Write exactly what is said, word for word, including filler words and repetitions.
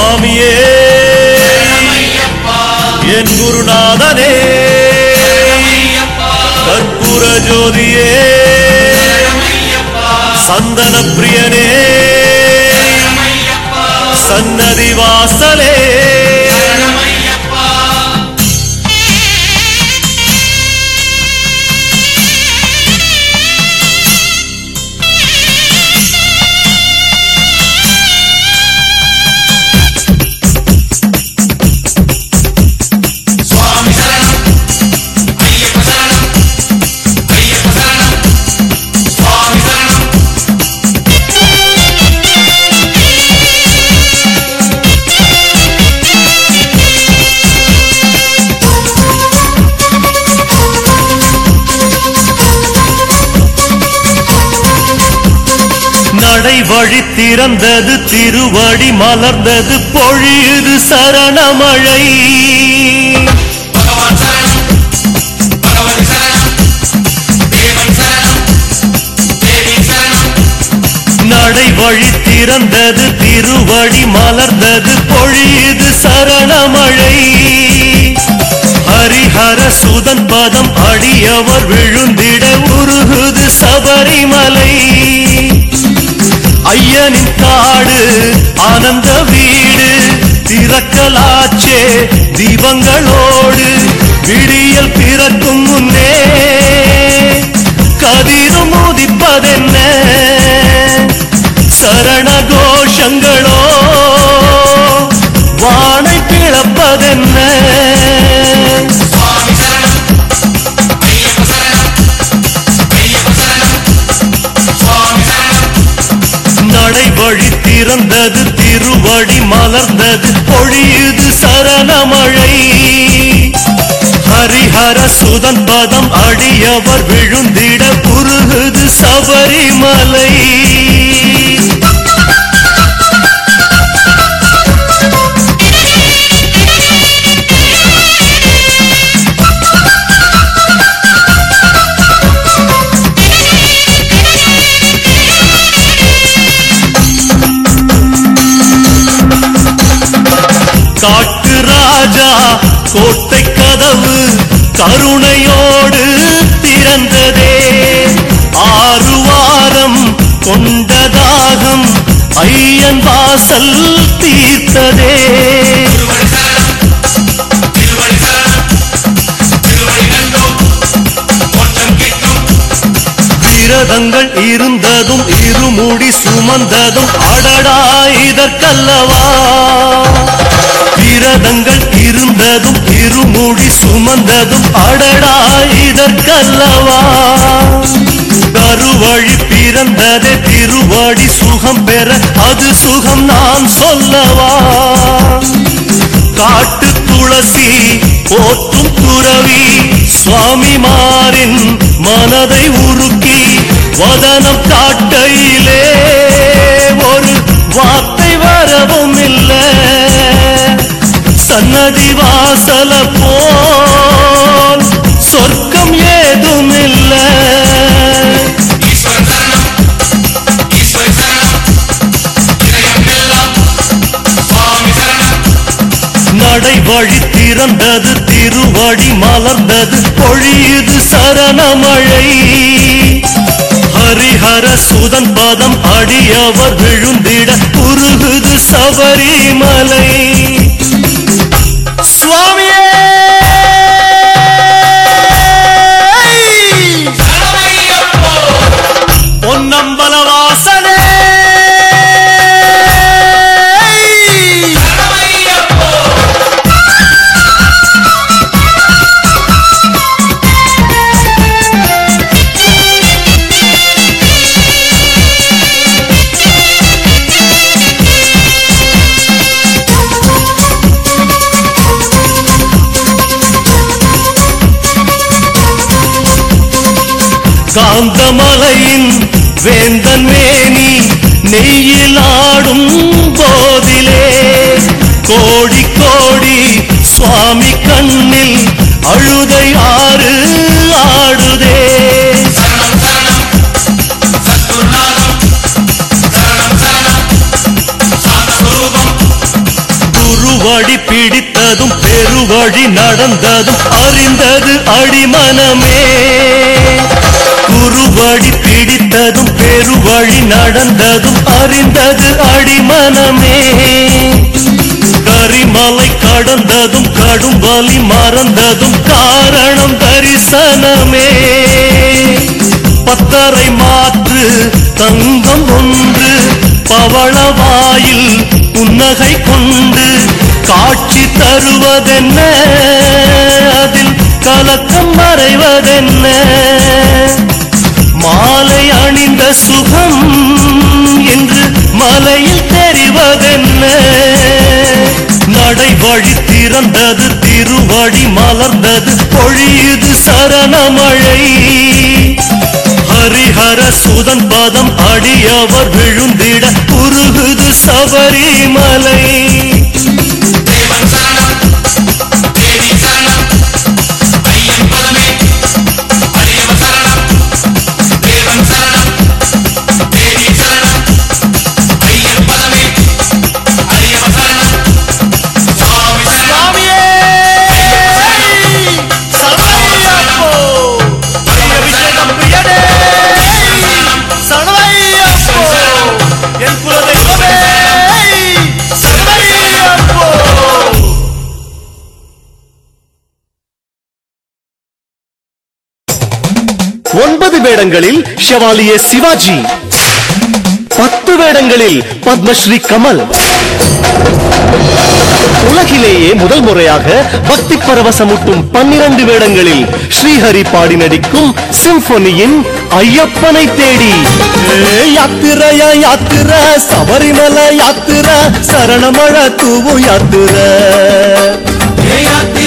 சுவாமியே என் குருநாதனே கற்பூர ஜோதியே சந்தன பிரியனே சன்னதி வாசலே நடை வழி திறந்தது திருவடி மலர்ந்தது பொழியுது சரணமழை நடை வழி திறந்தது திருவடி மலர்ந்தது பொழியுது சரணமழை ஹரிஹர சுதன் பதம் அடியவர் விழுந்திட உருகுது சபரிமலை ஐயனின் காடு ஆனந்த வீடு திறக்கலாச்சே தீபங்களோடு விடியல் பிறக்கும் முன்னே கதிரும் உதிப்பதென்ன சரண கோஷங்களோ வானை பிளப்பதென்ன நடை வழி திறந்தது திருவடி மலர்ந்தது பொழியுது சரணமழை ஹரிஹர சுதன் பதம் அடியவர் விழுந்திட உருகுது சபரிமலை காட்டு ராஜா கோட்டை கதவு கருணையோடு திறந்ததே ஆறு வாரம் கொண்டதாகம் ஐயன் வாசல் தீர்த்ததே விரதங்கள் இருந்ததும் இருமுடி சுமந்ததும் அடடா இதற்கல்லவா விரதங்கள் இருந்ததும் இருமுடி சுமந்ததும் அடடா இதற்கல்லவா கருவழி பிறந்ததே திருவடி சுகம் பெற அது சுகம் நான் சொல்லவா காட்டு துளசி போற்றும் துறவி சுவாமிமாரின் மனதை உருக்கி வதனம் காட்டையிலே ஒரு வார்த்தை வரவும் இல்லை சன்னதி வாசல போல் சொர்க்கம் ஏதும் இல்லை நடை வழி திறந்தது திருவடி மலர்ந்தது பொழியுது சரணமழை ஹரிஹர சுதன் பதம் அடியவர் விழுந்திட உருகுது சபரிமலை சுவாமியே பொன்னம்பல வாசனே காந்தமலையின் வேந்தன் மேனி நெய்யிலாடும் போதிலே கோடி கோடி சுவாமி கண்ணில் அழுதை ஆறு ஆடுதே குருவடி பிடித்ததும் பெருவழி நடந்ததும் அறிந்தது அடிமனமே. குருவடி பிடித்ததும் பெருவழி நடந்ததும் அறிந்தது அடிமனமே. கரிமலை கடந்ததும் கடும் வலி மறந்ததும் காரணம் தரிசனமே. பத்தரை மாற்று தங்கம் ஒன்று பவளவாயில் புன்னகை கொண்டு காட்சி தருவதென்ன, அதில் கலக்கம் மறைவதென்ன. மாலை அணிந்த சுகம் என்று மலையில் தெரிவதென்ன. நடை வழி திறந்தது திருவடி மலர்ந்தது பொழியுது சரணமழை. ஹரிஹர சுதன் பதம் அடியவர் விழுந்திட உருகுது சபரிமலை. ஒன்பது வேடங்களில் ஷெவாலியே சிவாஜி, பத்து வேடங்களில் பத்மஸ்ரீ கமல். உலகிலேயே முதல் முறையாக பக்தி பரவசமூட்டும் பன்னிரண்டு வேடங்களில் ஸ்ரீஹரி பாடி நடிக்கும் சிம்பொனியின் ஐயப்பனை தேடி. யாத்திரையா யாத்திர சபரிமலை யாத்திர சரணமழ தூவு யாத்திர.